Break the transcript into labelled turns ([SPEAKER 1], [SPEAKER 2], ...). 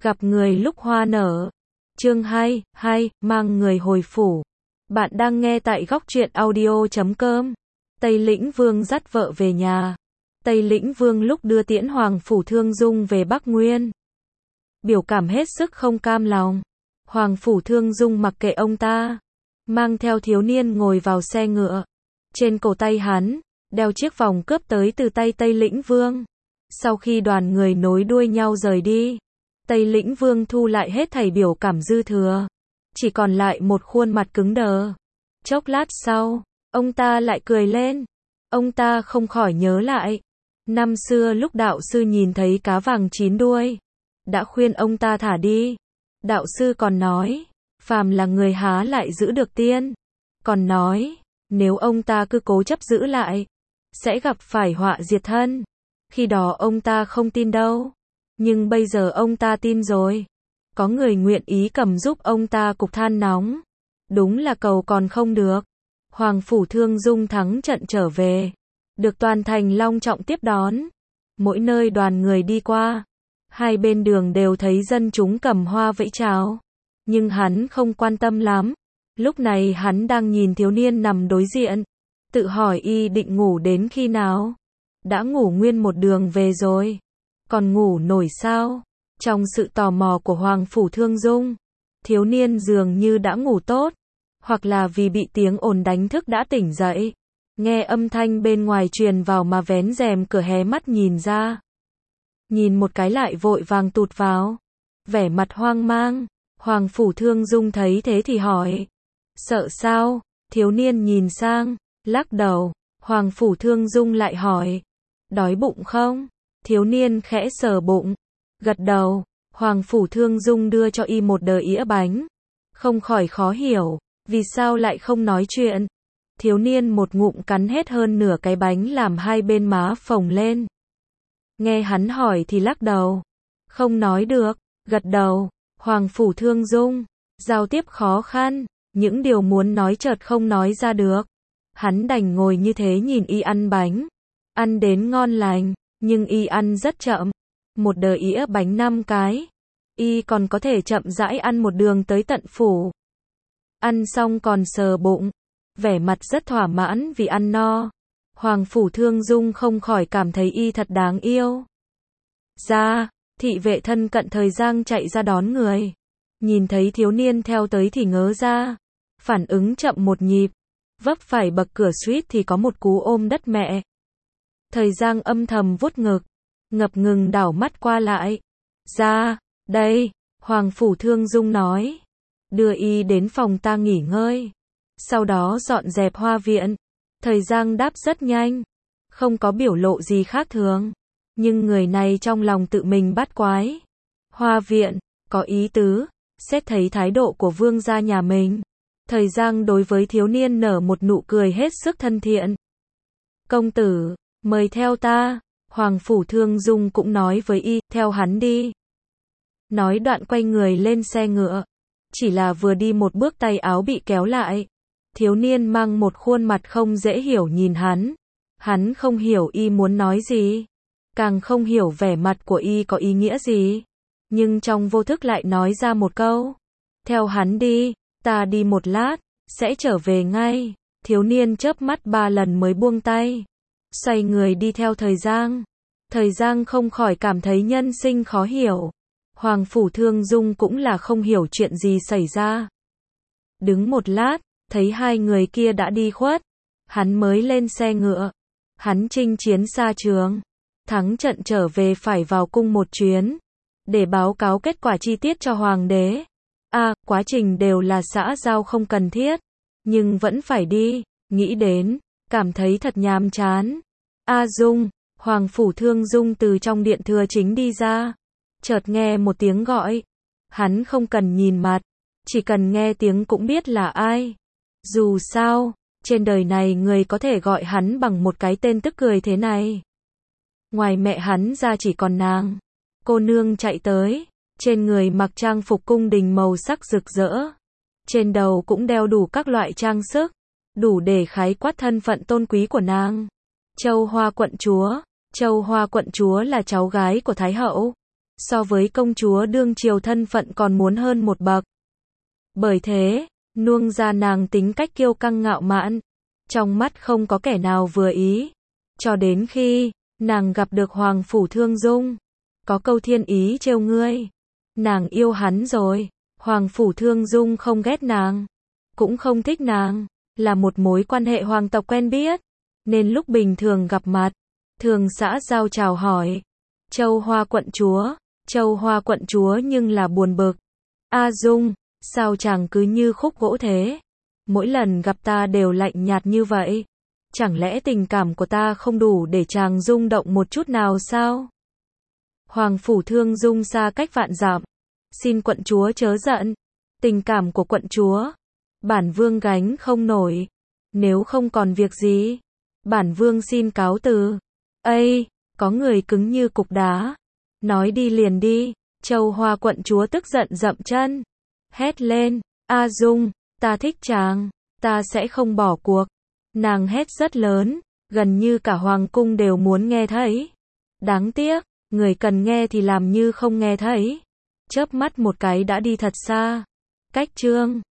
[SPEAKER 1] Gặp người lúc hoa nở. Chương 2, mang người hồi phủ. Bạn đang nghe tại góc truyện audio.com. Tây Lĩnh Vương dắt vợ về nhà. Tây Lĩnh Vương lúc đưa tiễn Hoàng Phủ Thương Dung về Bắc Nguyên, biểu cảm hết sức không cam lòng. Hoàng Phủ Thương Dung mặc kệ ông ta, mang theo thiếu niên ngồi vào xe ngựa. Trên cổ tay hắn, đeo chiếc vòng cướp tới từ tay Tây Lĩnh Vương. Sau khi đoàn người nối đuôi nhau rời đi, Tây Lĩnh Vương thu lại hết thảy biểu cảm dư thừa, chỉ còn lại một khuôn mặt cứng đờ. Chốc lát sau, ông ta lại cười lên. Ông ta không khỏi nhớ lại, năm xưa lúc đạo sư nhìn thấy cá vàng 9 đuôi, đã khuyên ông ta thả đi. Đạo sư còn nói, phàm là người há lại giữ được tiên. Còn nói, nếu ông ta cứ cố chấp giữ lại, sẽ gặp phải họa diệt thân. Khi đó ông ta không tin đâu. Nhưng bây giờ ông ta tin rồi. Có người nguyện ý cầm giúp ông ta cục than nóng. Đúng là cầu còn không được. Hoàng Phủ Thương Dung thắng trận trở về, được toàn thành long trọng tiếp đón. Mỗi nơi đoàn người đi qua, hai bên đường đều thấy dân chúng cầm hoa vẫy chào. Nhưng hắn không quan tâm lắm. Lúc này hắn đang nhìn thiếu niên nằm đối diện, tự hỏi y định ngủ đến khi nào. Đã ngủ nguyên một đường về rồi, còn ngủ nổi sao? Trong sự tò mò của Hoàng Phủ Thương Dung, thiếu niên dường như đã ngủ tốt, hoặc là vì bị tiếng ồn đánh thức đã tỉnh dậy. Nghe âm thanh bên ngoài truyền vào mà vén rèm cửa hé mắt nhìn ra. Nhìn một cái lại vội vàng tụt vào, vẻ mặt hoang mang. Hoàng Phủ Thương Dung thấy thế thì hỏi, sợ sao? Thiếu niên nhìn sang, lắc đầu. Hoàng Phủ Thương Dung lại hỏi, đói bụng không? Thiếu niên khẽ sờ bụng, gật đầu. Hoàng Phủ Thương Dung đưa cho y một đờ ĩa bánh. Không khỏi khó hiểu, vì sao lại không nói chuyện. Thiếu niên một ngụm cắn hết hơn nửa cái bánh làm hai bên má phồng lên. Nghe hắn hỏi thì lắc đầu, không nói được, gật đầu. Hoàng Phủ Thương Dung, giao tiếp khó khăn, những điều muốn nói chợt không nói ra được. Hắn đành ngồi như thế nhìn y ăn bánh. Ăn đến ngon lành, nhưng y ăn rất chậm. Một đờ ĩa bánh 5 cái. Y còn có thể chậm rãi ăn một đường tới tận phủ. Ăn xong còn sờ bụng, vẻ mặt rất thỏa mãn vì ăn no. Hoàng Phủ Thương Dung không khỏi cảm thấy y thật đáng yêu. Thị vệ thân cận Thời Giang chạy ra đón người. Nhìn thấy thiếu niên theo tới thì ngớ ra. Phản ứng chậm một nhịp. Vấp phải bậc cửa suýt thì có một cú ôm đất mẹ. Thời Giang âm thầm vuốt ngực, ngập ngừng đảo mắt qua lại. Đây, Hoàng Phủ Thương Dung nói. Đưa y đến phòng ta nghỉ ngơi. Sau đó dọn dẹp hoa viện. Thời Giang đáp rất nhanh, không có biểu lộ gì khác thường. Nhưng người này trong lòng tự mình bắt quái. Hoa viện, có ý tứ. Xét thấy thái độ của vương gia nhà mình, Thời Giang đối với thiếu niên nở một nụ cười hết sức thân thiện. Công tử, mời theo ta. Hoàng Phủ Thương Dung cũng nói với y, theo hắn đi. Nói đoạn quay người lên xe ngựa. Chỉ là vừa đi một bước tay áo bị kéo lại. Thiếu niên mang một khuôn mặt không dễ hiểu nhìn hắn. Hắn không hiểu y muốn nói gì, càng không hiểu vẻ mặt của y có ý nghĩa gì. Nhưng trong vô thức lại nói ra một câu, theo hắn đi, ta đi một lát, sẽ trở về ngay. Thiếu niên chớp mắt 3 lần mới buông tay, xoay người đi theo Thời Giang. Thời Giang không khỏi cảm thấy nhân sinh khó hiểu. Hoàng Phủ Thương Dung cũng là không hiểu chuyện gì xảy ra. Đứng một lát, thấy hai người kia đã đi khuất. Hắn mới lên xe ngựa. Hắn chinh chiến xa trường, thắng trận trở về phải vào cung một chuyến, để báo cáo kết quả chi tiết cho hoàng đế. Quá trình đều là xã giao không cần thiết, nhưng vẫn phải đi. Nghĩ đến, cảm thấy thật nhàm chán. Dung, Hoàng Phủ Thương Dung từ trong điện thừa chính đi ra. Chợt nghe một tiếng gọi. Hắn không cần nhìn mặt, chỉ cần nghe tiếng cũng biết là ai. Dù sao, trên đời này người có thể gọi hắn bằng một cái tên tức cười thế này, ngoài mẹ hắn ra chỉ còn nàng. Cô nương chạy tới, trên người mặc trang phục cung đình màu sắc rực rỡ. Trên đầu cũng đeo đủ các loại trang sức, đủ để khái quát thân phận tôn quý của nàng. Châu Hoa quận chúa. Châu Hoa quận chúa là cháu gái của Thái hậu. so với công chúa đương triều thân phận còn muốn hơn một bậc. Bởi thế, nuông ra nàng tính cách kiêu căng ngạo mạn, trong mắt không có kẻ nào vừa ý. Cho đến khi, nàng gặp được Hoàng Phủ Thương Dung. Có câu thiên ý trêu ngươi. Nàng yêu hắn rồi. Hoàng Phủ Thương Dung không ghét nàng, cũng không thích nàng, là một mối quan hệ hoàng tộc quen biết. Nên lúc bình thường gặp mặt, thường xã giao chào hỏi. Châu Hoa quận chúa, Châu Hoa quận chúa nhưng là buồn bực. A Dung, sao chàng cứ như khúc gỗ thế? Mỗi lần gặp ta đều lạnh nhạt như vậy. Chẳng lẽ tình cảm của ta không đủ để chàng rung động một chút nào sao? Hoàng Phủ Thương Dung xa cách vạn dặm. Xin quận chúa chớ giận. Tình cảm của quận chúa, bản vương gánh không nổi. Nếu không còn việc gì, bản vương xin cáo từ. Ây, có người cứng như cục đá. Nói đi liền đi. Châu Hoa quận chúa tức giận dậm chân. Hét lên, A Dung, ta thích chàng, ta sẽ không bỏ cuộc. Nàng hét rất lớn, gần như cả hoàng cung đều muốn nghe thấy. Đáng tiếc, người cần nghe thì làm như không nghe thấy. Chớp mắt một cái đã đi thật xa. Cách chương